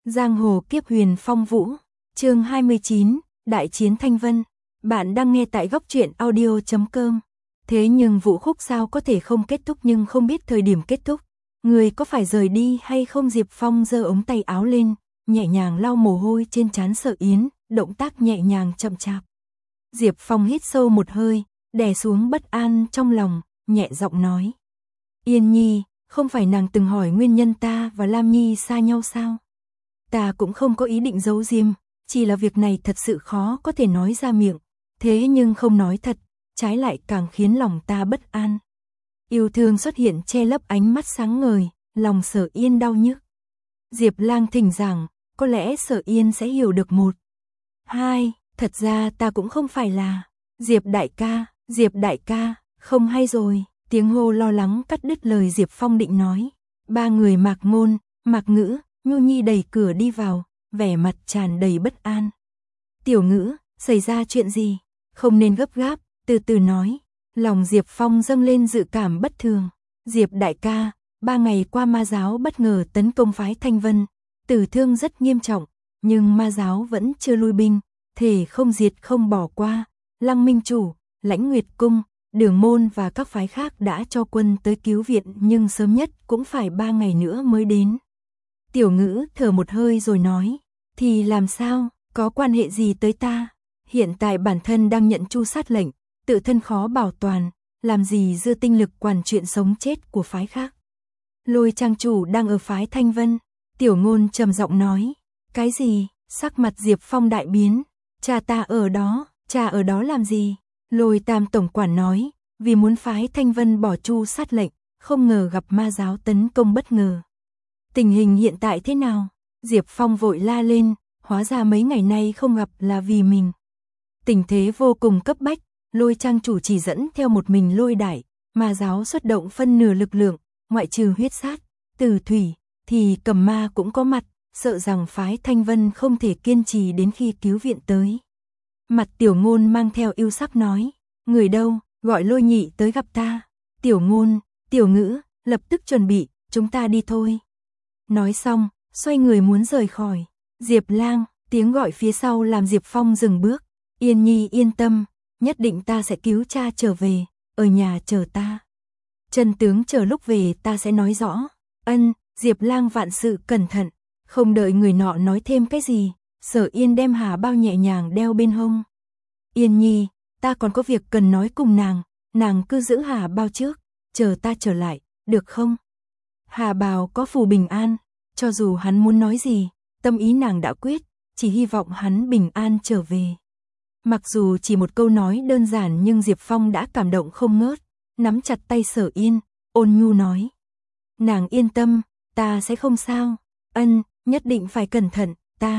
Giang hồ kiếp huyền phong vũ, chương 29, Đại chiến Thanh Vân. Bạn đang nghe tại góc truyện audio.com. Thế nhưng Vũ Khúc sao có thể không kết thúc nhưng không biết thời điểm kết thúc. Người có phải rời đi hay không? Diệp Phong giơ ống tay áo lên, nhẹ nhàng lau mồ hôi trên trán Sở Yến, động tác nhẹ nhàng chậm chạp. Diệp Phong hít sâu một hơi, đè xuống bất an trong lòng, nhẹ giọng nói. Yên Nhi, không phải nàng từng hỏi nguyên nhân ta và Lam Nhi xa nhau sao? Ta cũng không có ý định giấu giếm, chỉ là việc này thật sự khó có thể nói ra miệng. Thế nhưng không nói thật, trái lại càng khiến lòng ta bất an. Yêu thương xuất hiện che lấp ánh mắt sáng ngời, lòng Sở Yên đau nhức. Diệp Lang thỉnh giảng, có lẽ Sở Yên sẽ hiểu được một. Hai, thật ra ta cũng không phải là. Diệp đại ca, không hay rồi. Tiếng hô lo lắng cắt đứt lời Diệp Phong định nói. Ba người Mạc Ngôn, Mạc Ngữ, Nhu Nhi đẩy cửa đi vào, vẻ mặt tràn đầy bất an. Tiểu Ngữ, xảy ra chuyện gì? Không nên gấp gáp, từ từ nói. Lòng Diệp Phong dâng lên dự cảm bất thường. Diệp đại ca, 3 ngày qua ma giáo bất ngờ tấn công phái Thanh Vân, tử thương rất nghiêm trọng, nhưng ma giáo vẫn chưa lui binh, thể không diệt không bỏ qua. Lăng Minh Chủ, Lãnh Nguyệt Cung, Đường Môn và các phái khác đã cho quân tới cứu viện nhưng sớm nhất cũng phải 3 ngày nữa mới đến. Tiểu Ngữ thở một hơi rồi nói, thì làm sao, có quan hệ gì tới ta? Hiện tại bản thân đang nhận tru sát lệnh, tự thân khó bảo toàn, làm gì dư tinh lực quản chuyện sống chết của phái khác. Lôi trang chủ đang ở phái Thanh Vân. Tiểu Ngôn trầm giọng nói, cái gì? Sắc mặt Diệp Phong đại biến, cha ở đó làm gì? Lôi Tam tổng quản nói, vì muốn phái Thanh Vân bỏ tru sát lệnh, không ngờ gặp ma giáo tấn công bất ngờ. Tình hình hiện tại thế nào? Diệp Phong vội la lên, hóa ra mấy ngày nay không gặp là vì mình. Tình thế vô cùng cấp bách, Lôi trang chủ chỉ dẫn theo một mình Lôi đại, ma giáo xuất động phân nửa lực lượng, ngoại trừ huyết sát, Tử Thủy, thì Cầm Ma cũng có mặt, sợ rằng phái Thanh Vân không thể kiên trì đến khi cứu viện tới. Mặt Tiểu Ngôn mang theo yêu sắc nói, người đâu, gọi Lôi nhị tới gặp ta. Tiểu Ngôn, Tiểu Ngữ, lập tức chuẩn bị, chúng ta đi thôi. Nói xong, xoay người muốn rời khỏi. Diệp Lang, tiếng gọi phía sau làm Diệp Phong dừng bước. Yên Nhi yên tâm, nhất định ta sẽ cứu cha trở về, ở nhà chờ ta. Chân tướng chờ lúc về ta sẽ nói rõ. Ân, Diệp Lang vạn sự cẩn thận. Không đợi người nọ nói thêm cái gì, Sở Yên đem hà bao nhẹ nhàng đeo bên hông. Yên Nhi, ta còn có việc cần nói cùng nàng cứ giữ hà bao trước, chờ ta trở lại, được không? Hà bào có phù bình an, cho dù hắn muốn nói gì, tâm ý nàng đã quyết, chỉ hy vọng hắn bình an trở về. Mặc dù chỉ một câu nói đơn giản nhưng Diệp Phong đã cảm động không ngớt, nắm chặt tay Sở Yên, ôn nhu nói. Nàng yên tâm, ta sẽ không sao. Ân, nhất định phải cẩn thận,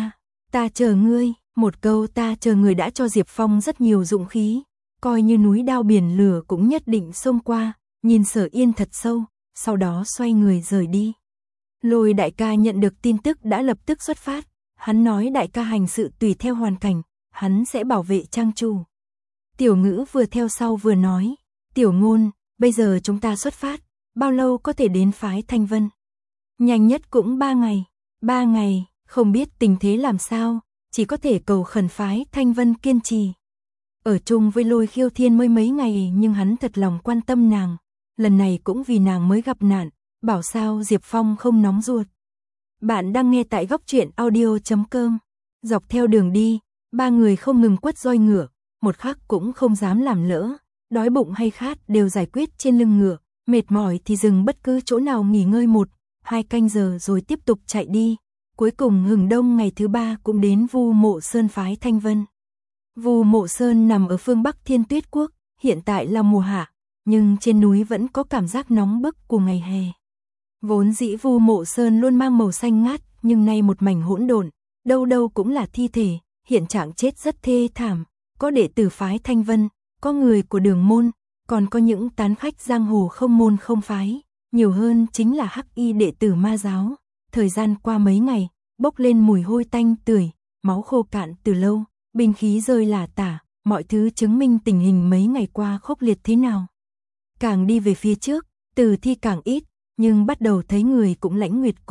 ta chờ ngươi. Một câu ta chờ người đã cho Diệp Phong rất nhiều dũng khí, coi như núi đao biển lửa cũng nhất định xông qua, nhìn Sở Yên thật sâu, sau đó xoay người rời đi. Lôi đại ca nhận được tin tức đã lập tức xuất phát, hắn nói đại ca hành sự tùy theo hoàn cảnh, hắn sẽ bảo vệ trang chủ. Tiểu Ngữ vừa theo sau vừa nói, Tiểu Ngôn, bây giờ chúng ta xuất phát, bao lâu có thể đến phái Thanh Vân? Nhanh nhất cũng 3 ngày. 3 ngày, không biết tình thế làm sao, chỉ có thể cầu khẩn phái Thanh Vân kiên trì. Ở chung với Lôi Khiêu Thiên mới mấy ngày nhưng hắn thật lòng quan tâm nàng, lần này cũng vì nàng mới gặp nạn, bảo sao Diệp Phong không nóng ruột. Bạn đang nghe tại góc truyện audio.com. Dọc theo đường đi, ba người không ngừng quất roi ngựa, một khắc cũng không dám làm lỡ, đói bụng hay khát đều giải quyết trên lưng ngựa, mệt mỏi thì dừng bất cứ chỗ nào nghỉ ngơi 1-2 canh giờ rồi tiếp tục chạy đi. Cuối cùng hừng đông ngày thứ 3 cũng đến Vu Mộ Sơn phái Thanh Vân. Vu Mộ Sơn nằm ở phương Bắc Thiên Tuyết Quốc, hiện tại là mùa hạ, nhưng trên núi vẫn có cảm giác nóng bức của ngày hè. Vốn dĩ Vu Mộ Sơn luôn mang màu xanh ngát, nhưng nay một mảnh hỗn độn, đâu đâu cũng là thi thể, hiện trạng chết rất thê thảm, có đệ tử phái Thanh Vân, có người của Đường Môn, còn có những tán khách giang hồ không môn không phái, nhiều hơn chính là hắc y đệ tử ma giáo. Thời gian qua mấy ngày, bốc lên mùi hôi tanh tưởi, máu khô cạn từ lâu, binh khí rơi lả tả, mọi thứ chứng minh tình hình mấy ngày qua khốc liệt thế nào. Càng đi về phía trước, tử thi càng ít, nhưng bắt đầu thấy người cũng Lãnh Nguyệt Cung,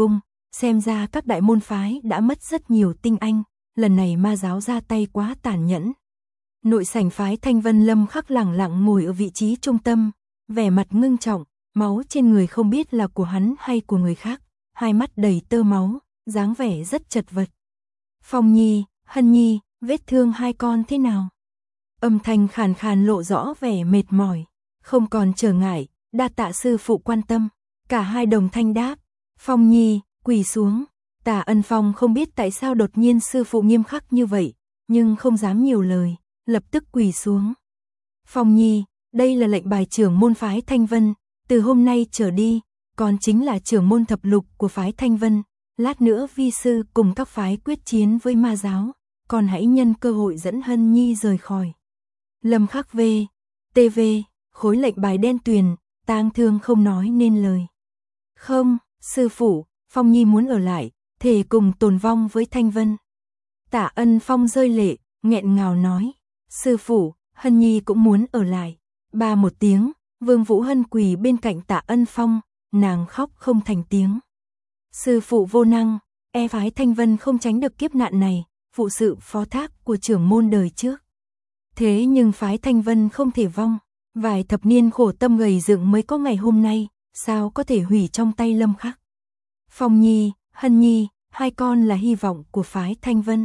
xem ra các đại môn phái đã mất rất nhiều tinh anh, lần này ma giáo ra tay quá tàn nhẫn. Nội sảnh phái Thanh Vân Lâm Khắc lẳng lặng ngồi ở vị trí trung tâm, vẻ mặt ngưng trọng, máu trên người không biết là của hắn hay của người khác, hai mắt đầy tơ máu, dáng vẻ rất chật vật. Phong Nhi, Hân Nhi, vết thương hai con thế nào? Âm thanh khàn khàn lộ rõ vẻ mệt mỏi, không còn trở ngại, đa tạ sư phụ quan tâm. Cả hai đồng thanh đáp, Phong Nhi, quỳ xuống. Tả Ân Phong không biết tại sao đột nhiên sư phụ nghiêm khắc như vậy, nhưng không dám nhiều lời, lập tức quỳ xuống. Phong Nhi, đây là lệnh bài trưởng môn phái Thanh Vân, từ hôm nay trở đi, con chính là trưởng môn thập lục của phái Thanh Vân, lát nữa vi sư cùng các phái quyết chiến với ma giáo, con hãy nhân cơ hội dẫn Hân Nhi rời khỏi. Lâm Khắc TV, khối lệnh bài đen tuyền, tang thương không nói nên lời. Không, sư phụ, Phong Nhi muốn ở lại, thề cùng tồn vong với Thanh Vân. Tả Ân Phong rơi lệ, nghẹn ngào nói, sư phụ, Hân Nhi cũng muốn ở lại. Ba một tiếng, Vương Vũ Hân quỳ bên cạnh Tả Ân Phong, nàng khóc không thành tiếng. Sư phụ vô năng, phái Thanh Vân không tránh được kiếp nạn này, phụ sự phó thác của trưởng môn đời trước. Thế nhưng phái Thanh Vân không thể vong, vài thập niên khổ tâm gầy dựng mới có ngày hôm nay, sao có thể hủy trong tay Lâm Khắc. Phong Nhi, Hân Nhi, hai con là hy vọng của phái Thanh Vân.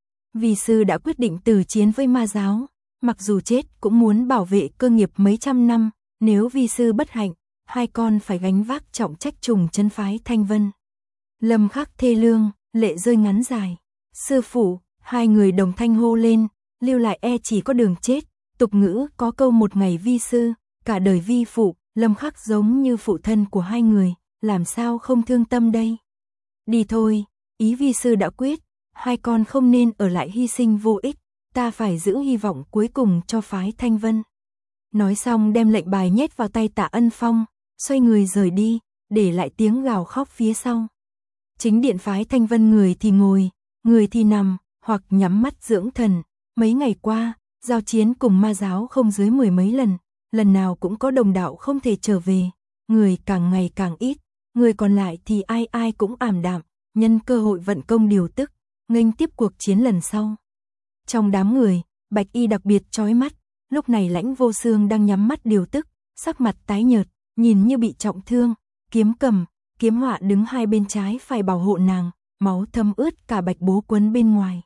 Vi sư đã quyết định từ chiến với ma giáo, mặc dù chết cũng muốn bảo vệ cơ nghiệp mấy trăm năm, nếu vi sư bất hạnh, hai con phải gánh vác trọng trách trùng chân phái Thanh Vân. Lâm Khắc thê lương, lệ rơi ngắn dài. Sư phụ, hai người đồng thanh hô lên, lưu lại chỉ có đường chết, tục ngữ có câu một ngày vi sư, cả đời vi phụ, Lâm Khắc giống như phụ thân của hai người, làm sao không thương tâm đây. Đi thôi, ý vi sư đã quyết, hai con không nên ở lại hy sinh vô ích, ta phải giữ hy vọng cuối cùng cho phái Thanh Vân. Nói xong đem lệnh bài nhét vào tay Tả Ân Phong, xoay người rời đi, để lại tiếng gào khóc phía sau. Chính điện phái Thanh Vân người thì ngồi, người thì nằm, hoặc nhắm mắt dưỡng thần. Mấy ngày qua, giao chiến cùng ma giáo không dưới 10 mấy lần, lần nào cũng có đồng đạo không thể trở về, người càng ngày càng ít, người còn lại thì ai ai cũng ảm đạm, nhân cơ hội vận công điều tức, nghênh tiếp cuộc chiến lần sau. Trong đám người, Bạch Y đặc biệt chói mắt, lúc này Lãnh Vô Xương đang nhắm mắt điều tức, sắc mặt tái nhợt, nhìn như bị trọng thương, kiếm cầm, kiếm họa đứng hai bên trái phải bảo hộ nàng, máu thấm ướt cả bạch bố quấn bên ngoài.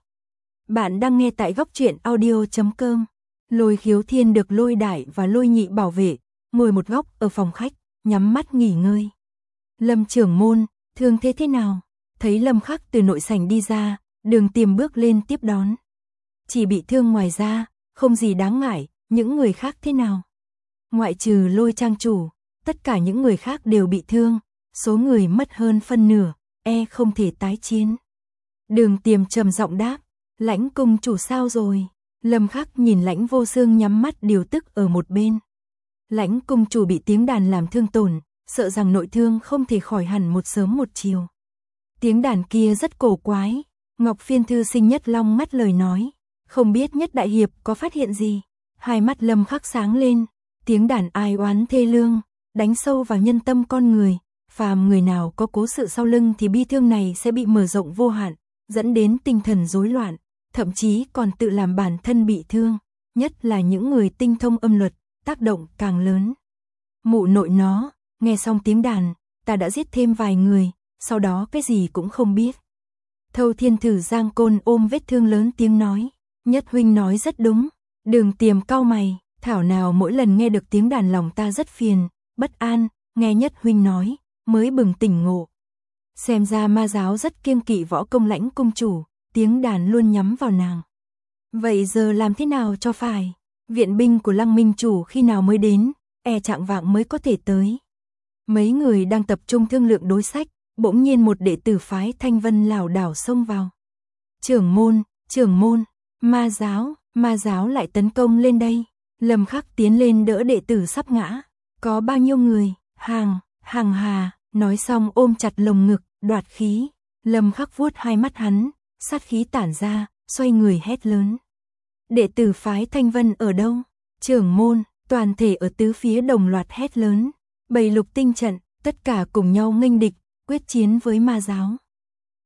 Bạn đang nghe tại góc truyện audio.com. Lôi Khiếu Thiên được Lôi Đại và Lôi Nhị bảo vệ, ngồi một góc ở phòng khách, nhắm mắt nghỉ ngơi. Lâm trưởng môn, thương thế nào? Thấy Lâm Khắc từ nội sảnh đi ra, Đường Tiềm bước lên tiếp đón. Chỉ bị thương ngoài ra, không gì đáng ngại, những người khác thế nào? Ngoại trừ Lôi trang chủ, tất cả những người khác đều bị thương, số người mất hơn phân nửa, không thể tái chiến. Đường Tiềm trầm giọng đáp, Lãnh cung chủ sao rồi? Lâm Khắc nhìn Lãnh Vô Xương nhắm mắt điều tức ở một bên. Lãnh cung chủ bị tiếng đàn làm thương tổn, sợ rằng nội thương không thể khỏi hẳn một sớm một chiều. Tiếng đàn kia rất cổ quái, Ngọc Phiên thư sinh Nhất Long ngắt lời nói, không biết Nhất đại hiệp có phát hiện gì? Hai mắt Lâm Khắc sáng lên, tiếng đàn ai oán thê lương, đánh sâu vào nhân tâm con người, phàm người nào có cố sự sau lưng thì bi thương này sẽ bị mở rộng vô hạn, dẫn đến tinh thần rối loạn, thậm chí còn tự làm bản thân bị thương, nhất là những người tinh thông âm luật, tác động càng lớn. Mụ nội nó, nghe xong tiếng đàn, ta đã giết thêm vài người, sau đó cái gì cũng không biết. Thâu Thiên Thử Giang Côn ôm vết thương lớn tiếng nói, Nhất huynh nói rất đúng. Đường Tiềm cau mày, thảo nào mỗi lần nghe được tiếng đàn lòng ta rất phiền, bất an, nghe Nhất huynh nói, mới bừng tỉnh ngộ. Xem ra ma giáo rất kiêng kỵ võ công Lãnh cung chủ, tiếng đàn luôn nhắm vào nàng. Vậy giờ làm thế nào cho phải? Viện binh của Lăng Minh chủ khi nào mới đến, chạng vạng mới có thể tới. Mấy người đang tập trung thương lượng đối sách, bỗng nhiên một đệ tử phái Thanh Vân lảo đảo xông vào. Trưởng môn, ma giáo lại tấn công lên đây. Lâm Khắc tiến lên đỡ đệ tử sắp ngã. Có bao nhiêu người? Hàng hà, nói xong ôm chặt lồng ngực, đoạt khí. Lâm Khắc vuốt hai mắt hắn, sát khí tản ra, xoay người hét lớn. Đệ tử phái Thanh Vân ở đâu? Trưởng môn, toàn thể ở tứ phía đồng loạt hét lớn. Bầy lục tinh trận, tất cả cùng nhau nghênh địch, quyết chiến với ma giáo.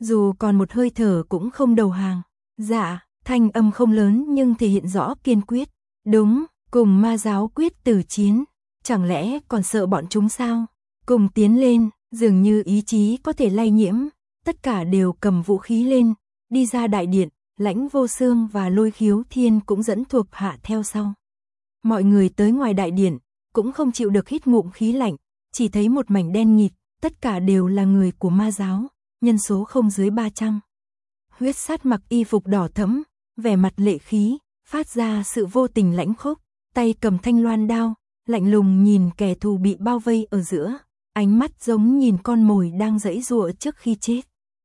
dù còn một hơi thở cũng không đầu hàng. Dạ, thanh âm không lớn nhưng thể hiện rõ kiên quyết. Đúng, cùng ma giáo quyết tử chiến, chẳng lẽ còn sợ bọn chúng sao? Cùng tiến lên, dường như ý chí có thể lay nhiễm, tất cả đều cầm vũ khí lên, đi ra đại điện, Lãnh Vô Xương và Lôi Khiếu Thiên cũng dẫn thuộc hạ theo sau. Mọi người tới ngoài đại điện, cũng không chịu được hít ngụm khí lạnh, chỉ thấy một mảnh đen nghịt, tất cả đều là người của ma giáo, nhân số không dưới 300. Huyết Sát mặc y phục đỏ thẫm, vẻ mặt lệ khí, phát ra sự vô tình lãnh khốc, tay cầm thanh loan đao, lạnh lùng nhìn kẻ thù bị bao vây ở giữa, ánh mắt giống nhìn con mồi đang giãy giụa trước khi chết.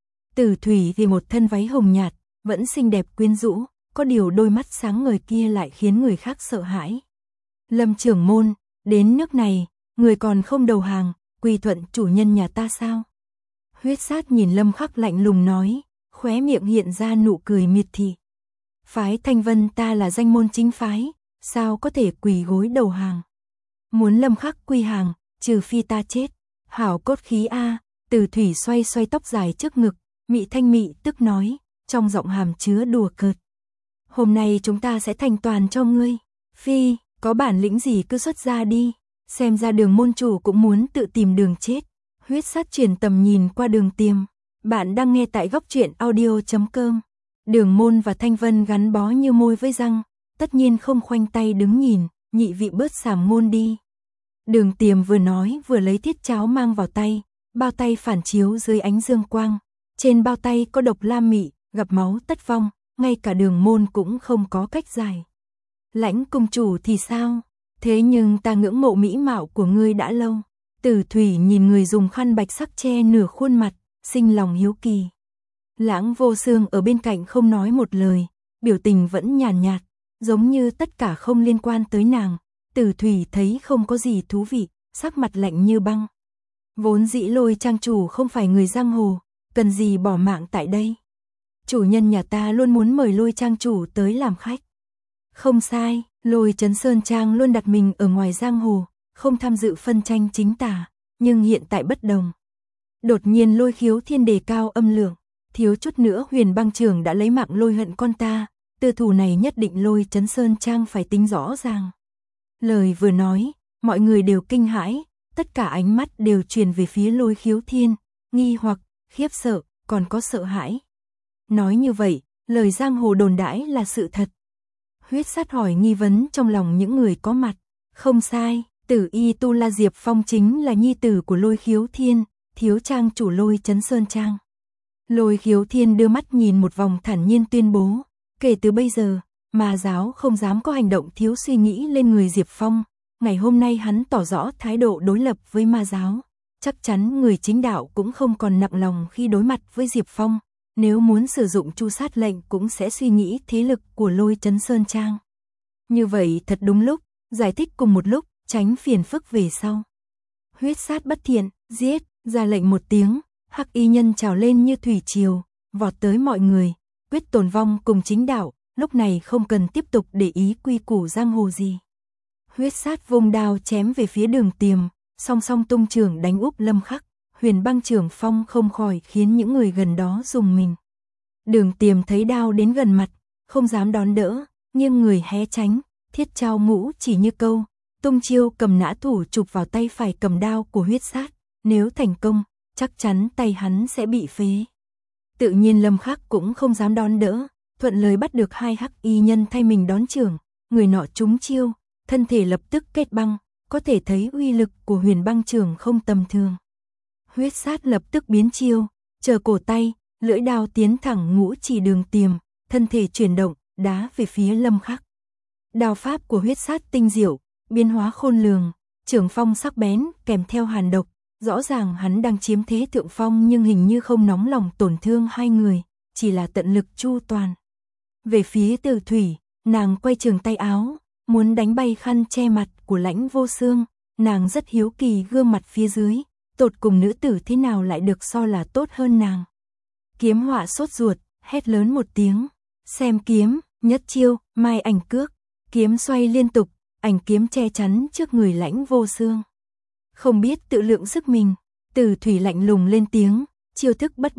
Tử Thủy thì một thân váy hồng nhạt, vẫn xinh đẹp quyến rũ, có điều đôi mắt sáng ngời kia lại khiến người khác sợ hãi. Lâm trưởng môn, đến nước này, người còn không đầu hàng, quy thuận chủ nhân nhà ta sao? Huyết Sát nhìn Lâm Khắc lạnh lùng nói, khóe miệng hiện ra nụ cười miệt thị. Phái Thanh Vân ta là danh môn chính phái, sao có thể quỳ gối đầu hàng? Muốn Lâm Khắc quy hàng, trừ phi ta chết. Hảo cốt khí a. Tử Thủy xoay xoay tóc dài trước ngực, mị thanh mị tức nói, trong giọng hàm chứa đùa cợt. Hôm nay chúng ta sẽ thành toàn cho ngươi. Phi, có bản lĩnh gì cứ xuất ra đi, xem ra Đường môn chủ cũng muốn tự tìm đường chết. Huyết Sát chuyển tầm nhìn qua Đường Tiềm. Bạn đang nghe tại góc truyện audio.com. Đường môn và Thanh Vân gắn bó như môi với răng, tất nhiên không khoanh tay đứng nhìn, nhị vị bớt sàm ngôn đi. Đường Tiềm vừa nói vừa lấy thiết cháo mang vào tay, bao tay phản chiếu dưới ánh dương quang. Trên bao tay có độc lam mị, gặp máu tất vong, ngay cả Đường môn cũng không có cách giải. Lãnh cung chủ thì sao? Thế nhưng ta ngưỡng mộ mỹ mạo của ngươi đã lâu. Tử Thủy nhìn người dùng khăn bạch sắc che nửa khuôn mặt, sinh lòng hiếu kỳ. Lãnh Vô Xương ở bên cạnh không nói một lời, biểu tình vẫn nhàn nhạt, giống như tất cả không liên quan tới nàng. Tử Thủy thấy không có gì thú vị, sắc mặt lạnh như băng. Vốn dĩ Lôi trang chủ không phải người giang hồ, cần gì bỏ mạng tại đây. Chủ nhân nhà ta luôn muốn mời Lôi trang chủ tới làm khách. Không sai, Lôi Trấn Sơn Trang luôn đặt mình ở ngoài giang hồ, không tham dự phân tranh chính tà, nhưng hiện tại bất đồng. Đột nhiên Lôi Khiếu Thiên đề cao âm lượng, thiếu chút nữa Huyền Băng Trưởng đã lấy mạng Lôi hận con ta, tư thủ này nhất định Lôi Trấn Sơn Trang phải tính rõ ràng. Lời vừa nói, mọi người đều kinh hãi, tất cả ánh mắt đều truyền về phía Lôi Khiếu Thiên, nghi hoặc, khiếp sợ, còn có sợ hãi. Nói như vậy, lời giang hồ đồn đãi là sự thật. Huyết Sát hỏi nghi vấn trong lòng những người có mặt. Không sai, Tử Y Tu La Diệp Phong chính là nhi tử của Lôi Khiếu Thiên, thiếu trang chủ Lôi Trấn Sơn Trang. Lôi Khiếu Thiên đưa mắt nhìn một vòng thản nhiên tuyên bố, kể từ bây giờ, ma giáo không dám có hành động thiếu suy nghĩ lên người Diệp Phong. Ngày hôm nay hắn tỏ rõ thái độ đối lập với ma giáo. Chắc chắn người chính đạo cũng không còn nặng lòng khi đối mặt với Diệp Phong. Nếu muốn sử dụng tru sát lệnh cũng sẽ suy nghĩ thế lực của Lôi Trấn Sơn Trang. Như vậy thật đúng lúc, giải thích cùng một lúc, tránh phiền phức về sau. Huyết Sát bất thiện, giết, ra lệnh một tiếng, hắc y nhân trào lên như thủy triều, vọt tới mọi người, quyết tồn vong cùng chính đạo, lúc này không cần tiếp tục để ý quy củ giang hồ gì. Huyết Sát vung đao chém về phía Đường Tiềm, song song tung trường đánh úp Lâm Khắc. Huyền Băng Trưởng phong không khỏi khiến những người gần đó rùng mình. Đường Tiềm thấy đao đến gần mặt, không dám đón đỡ, nghiêng người hé tránh, thiết trao ngũ chỉ như câu, tung chiêu cầm nã thủ chụp vào tay phải cầm đao của Huyết Sát, nếu thành công, chắc chắn tay hắn sẽ bị phế. Tự nhiên Lâm Khắc cũng không dám đón đỡ, thuận lời bắt được hai hắc y nhân thay mình đón chưởng, người nọ trúng chiêu, thân thể lập tức kết băng, có thể thấy uy lực của Huyền Băng Trưởng không tầm thường. Huyết Sát lập tức biến chiêu, chờ cổ tay, lưỡi đao tiến thẳng ngũ chỉ Đường Tiềm, thân thể chuyển động, đá về phía Lâm Khắc. Đao pháp của Huyết Sát tinh diệu, biến hóa khôn lường, trưởng phong sắc bén, kèm theo hàn độc, rõ ràng hắn đang chiếm thế thượng phong nhưng hình như không nóng lòng tổn thương hai người, chỉ là tận lực chu toàn. Về phía Tử Thủy, nàng quay trường tay áo, muốn đánh bay khăn che mặt của Lãnh Vô Xương, nàng rất hiếu kỳ gương mặt phía dưới. Tột cùng nữ tử thế nào lại được so là tốt hơn nàng. Kiếm Họa sốt ruột, hét lớn một tiếng, xem kiếm, nhất chiêu, mai ảnh cước, kiếm xoay liên tục, ảnh kiếm che chắn trước người Lãnh Vô Xương. Không biết tự lượng sức mình, Tử Thủy lạnh lùng lên tiếng, chiêu thức bất biến,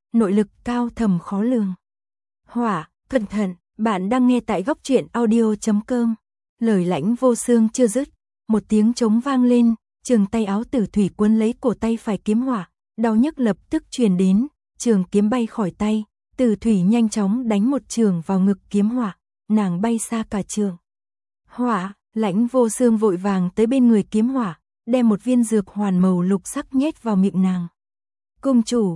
nội lực cao thầm khó lường. Hỏa, cẩn thận, bạn đang nghe tại góc truyện audio.com. Lời Lãnh Vô Xương chưa dứt, một tiếng trống vang lên, trường tay áo Tử Thủy cuốn lấy cổ tay phải Kiếm Hỏa, đau nhức lập tức truyền đến, trường kiếm bay khỏi tay, Tử Thủy nhanh chóng đánh một trường vào ngực Kiếm Hỏa, nàng bay xa cả trường. Hỏa, Lãnh Vô Xương vội vàng tới bên người Kiếm Hỏa, đem một viên dược hoàn màu lục sắc nhét vào miệng nàng. Cung chủ,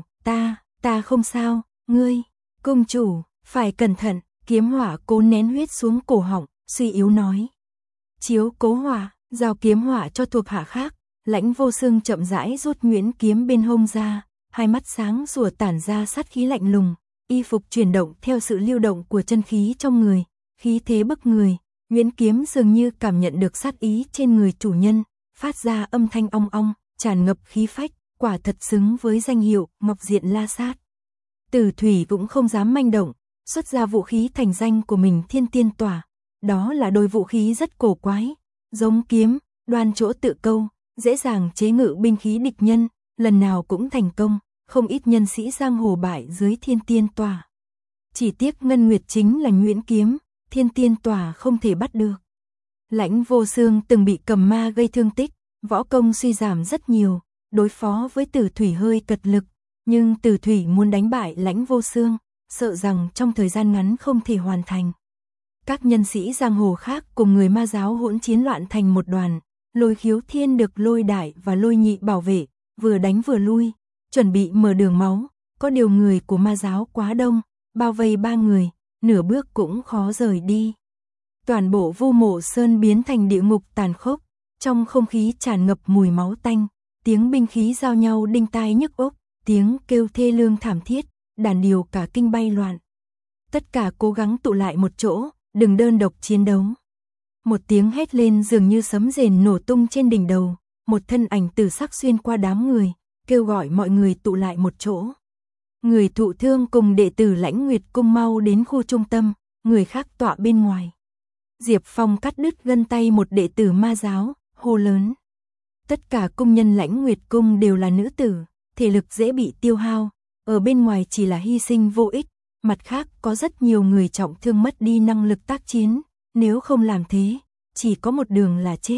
ta không sao, ngươi, cung chủ, phải cẩn thận, Kiếm Hỏa cố nén huyết xuống cổ họng, suy yếu nói. Chiếu Cố Hỏa, giao kiếm hỏa cho thuộc hạ khác, Lãnh Vô Xương chậm rãi rút nhuyễn kiếm bên hông ra, hai mắt sáng rùa tản ra sát khí lạnh lùng, y phục chuyển động theo sự lưu động của chân khí trong người, khí thế bức người, nhuyễn kiếm dường như cảm nhận được sát ý trên người chủ nhân, phát ra âm thanh ong ong, tràn ngập khí phách, quả thật xứng với danh hiệu Ngọc Diện La Sát. Tử Thủy cũng không dám manh động, xuất ra vũ khí thành danh của mình Thiên Tiên Tỏa, đó là đôi vũ khí rất cổ quái, giống kiếm, đoan chỗ tự câu, dễ dàng chế ngự binh khí địch nhân, lần nào cũng thành công, không ít nhân sĩ giang hồ bại dưới Thiên Tiên Tỏa. Chỉ tiếc Ngân Nguyệt chính là nhuyễn kiếm, Thiên Tiên Tỏa không thể bắt được. Lãnh Vô Xương từng bị cầm ma gây thương tích, võ công suy giảm rất nhiều, đối phó với Tử Thủy hơi cật lực, nhưng Tử Thủy muốn đánh bại Lãnh Vô Xương, sợ rằng trong thời gian ngắn không thể hoàn thành. Các nhân sĩ giang hồ khác cùng người ma giáo hỗn chiến loạn thành một đoàn, Lôi Khiếu Thiên được Lôi Đại và Lôi Nhị bảo vệ, vừa đánh vừa lui, chuẩn bị mở đường máu, có điều người của ma giáo quá đông, bao vây ba người, nửa bước cũng khó rời đi. Toàn bộ Vu Mộ Sơn biến thành địa ngục tàn khốc, trong không khí tràn ngập mùi máu tanh, tiếng binh khí giao nhau đinh tai nhức óc, tiếng kêu thê lương thảm thiết, đàn điệu cả kinh bay loạn. Tất cả cố gắng tụ lại một chỗ, đừng đơn độc chiến đấu. Một tiếng hét lên dường như sấm rền nổ tung trên đỉnh đầu, một thân ảnh tử sắc xuyên qua đám người, kêu gọi mọi người tụ lại một chỗ. Người thụ thương cùng đệ tử Lãnh Nguyệt Cung mau đến khu trung tâm, người khác tọa bên ngoài. Diệp Phong cắt đứt gân tay một đệ tử ma giáo, hô lớn. Tất cả cung nhân Lãnh Nguyệt Cung đều là nữ tử, thể lực dễ bị tiêu hao, ở bên ngoài chỉ là hy sinh vô ích, mặt khác có rất nhiều người trọng thương mất đi năng lực tác chiến, nếu không làm thế, chỉ có một đường là chết.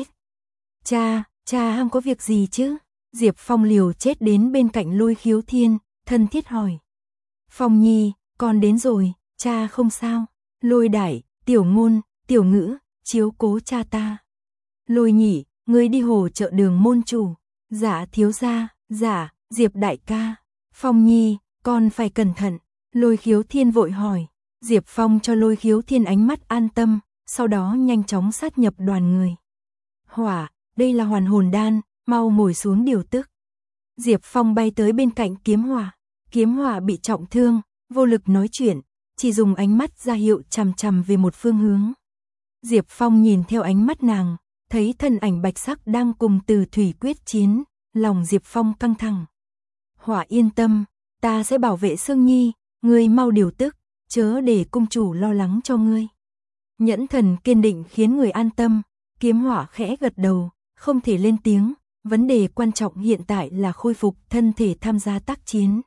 Cha không có việc gì chứ? Diệp Phong liều chết đến bên cạnh Lôi Khiếu Thiên, thân thiết hỏi. Phong Nhi, con đến rồi, cha không sao. Lôi Đại, Tiểu Ngôn, Tiểu Ngữ, chiếu cố cha ta. Lôi Nhị, ngươi đi hỗ trợ Đường môn chủ. Dạ thiếu gia, dạ, Diệp đại ca. Phong Nhi, con phải cẩn thận. Lôi Khiếu Thiên vội hỏi. Diệp Phong cho Lôi Khiếu Thiên ánh mắt an tâm, sau đó nhanh chóng sát nhập đoàn người. Hỏa, đây là hoàn hồn đan, mau ngồi xuống điều tức. Diệp Phong bay tới bên cạnh Kiếm Hỏa. Kiếm Hỏa bị trọng thương, vô lực nói chuyện, chỉ dùng ánh mắt ra hiệu chằm chằm về một phương hướng. Diệp Phong nhìn theo ánh mắt nàng, thấy thân ảnh bạch sắc đang cùng Tử Thủy quyết chiến, lòng Diệp Phong căng thẳng. Hỏa yên tâm, ta sẽ bảo vệ Sương Nhi, ngươi mau điều tức, chớ để cung chủ lo lắng cho ngươi. Nhẫn thần kiên định khiến người an tâm, Kiếm Hỏa khẽ gật đầu, không thể lên tiếng, vấn đề quan trọng hiện tại là khôi phục thân thể tham gia tác chiến.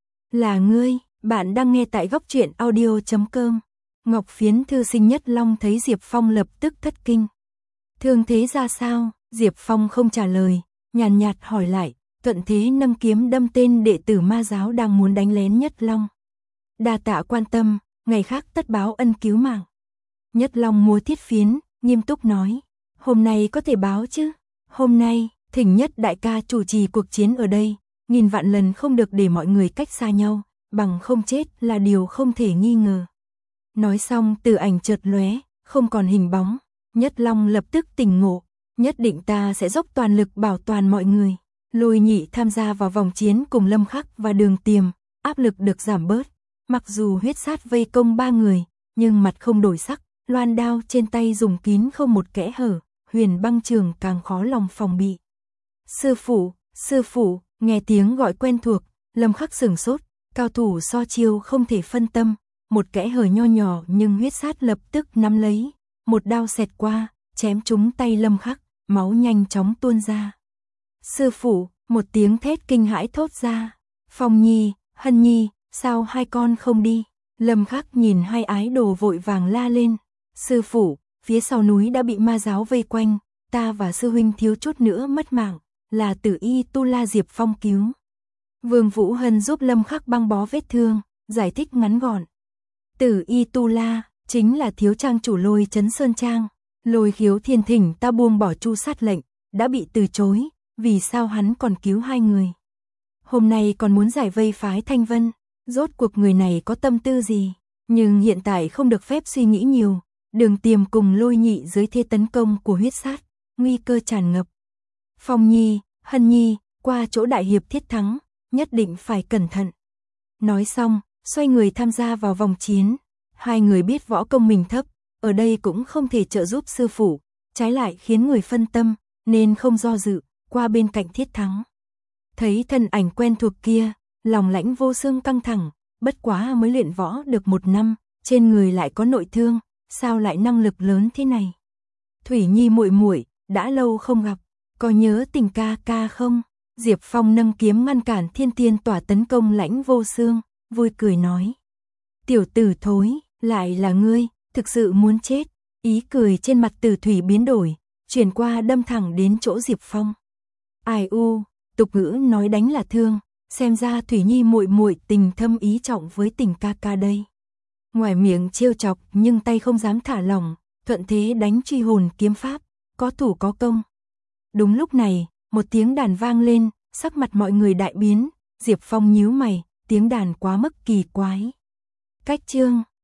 Là ngươi, bạn đang nghe tại góc truyện audio.com. Ngọc Phiến thư sinh Nhất Long thấy Diệp Phong lập tức thất kinh. Thương thế ra sao? Diệp Phong không trả lời, nhàn nhạt hỏi lại, thuận thế nâng kiếm đâm tên đệ tử ma giáo đang muốn đánh lén Nhất Long. Đa tạ quan tâm, ngày khác tất báo ân cứu mạng. Nhất Long múa thiết phiến, nghiêm túc nói, hôm nay có thể báo chứ? Hôm nay, thỉnh Nhất đại ca chủ trì cuộc chiến ở đây, nghìn vạn lần không được để mọi người cách xa nhau, bằng không chết là điều không thể nghi ngờ. Nói xong từ ảnh chợt lóe, không còn hình bóng, Nhất Long lập tức tỉnh ngộ, nhất định ta sẽ dốc toàn lực bảo toàn mọi người. Lôi Nhị tham gia vào vòng chiến cùng Lâm Khắc và Đường Tiềm, áp lực được giảm bớt, mặc dù huyết sát vây công ba người, nhưng mặt không đổi sắc, loan đao trên tay dùng kín không một kẽ hở, Huyền Băng Trường càng khó lòng phòng bị. Sư phụ, nghe tiếng gọi quen thuộc, Lâm Khắc sửng sốt, cao thủ so chiêu không thể phân tâm, một kẽ hở nho nhỏ nhưng huyết sát lập tức nắm lấy, một đao xẹt qua, chém trúng tay Lâm Khắc, máu nhanh chóng tuôn ra. Sư phụ, một tiếng thét kinh hãi thốt ra, Phong Nhi, Hân Nhi, sao hai con không đi? Lâm Khắc nhìn hai ái đồ vội vàng la lên. Sư phụ, phía sau núi đã bị ma giáo vây quanh, ta và sư huynh thiếu chút nữa mất mạng, là Tử Y Tu La Diệp Phong cứu. Vương Vũ Hân giúp Lâm Khắc băng bó vết thương, giải thích ngắn gọn. Tử Y Tu La chính là thiếu trang chủ Lôi Chấn Sơn Trang. Lôi Khiếu Thiên thỉnh ta buông bỏ tru sát lệnh, đã bị từ chối, vì sao hắn còn cứu hai người? Hôm nay còn muốn giải vây phái Thanh Vân, rốt cuộc người này có tâm tư gì? Nhưng hiện tại không được phép suy nghĩ nhiều, Đường Tiềm cùng Lôi Nhị dưới thế tấn công của huyết sát, nguy cơ tràn ngập. Phong Nhi, Hân Nhi, qua chỗ đại hiệp Thiết Thắng, nhất định phải cẩn thận. Nói xong, xoay người tham gia vào vòng chiến. Hai người biết võ công mình thấp, ở đây cũng không thể trợ giúp sư phụ, trái lại khiến người phân tâm, nên không do dự, qua bên cạnh Thiết Thắng. Thấy thân ảnh quen thuộc kia, lòng Lãnh Vô Xương căng thẳng, bất quá mới luyện võ được 1 năm, trên người lại có nội thương, sao lại năng lực lớn thế này? Thủy Nhi muội muội, đã lâu không gặp, có nhớ tình ca ca không? Diệp Phong nâng kiếm ngăn cản Thiên Tiên Tỏa tấn công Lãnh Vô Xương, vui cười nói. Tiểu tử thối, lại là ngươi, thực sự muốn chết. Ý cười trên mặt Tử Thủy biến đổi, chuyển qua đâm thẳng đến chỗ Diệp Phong. Ai u, tục ngữ nói đánh là thương, xem ra Thủy Nhi muội muội tình thâm ý trọng với tình ca ca đây. Ngoài miệng trêu chọc nhưng tay không dám thả lỏng, thuận thế đánh truy hồn kiếm pháp, có thủ có công. Đúng lúc này, một tiếng đàn vang lên, sắc mặt mọi người đại biến, Diệp Phong nhíu mày, tiếng đàn quá mức kỳ quái. Cách chương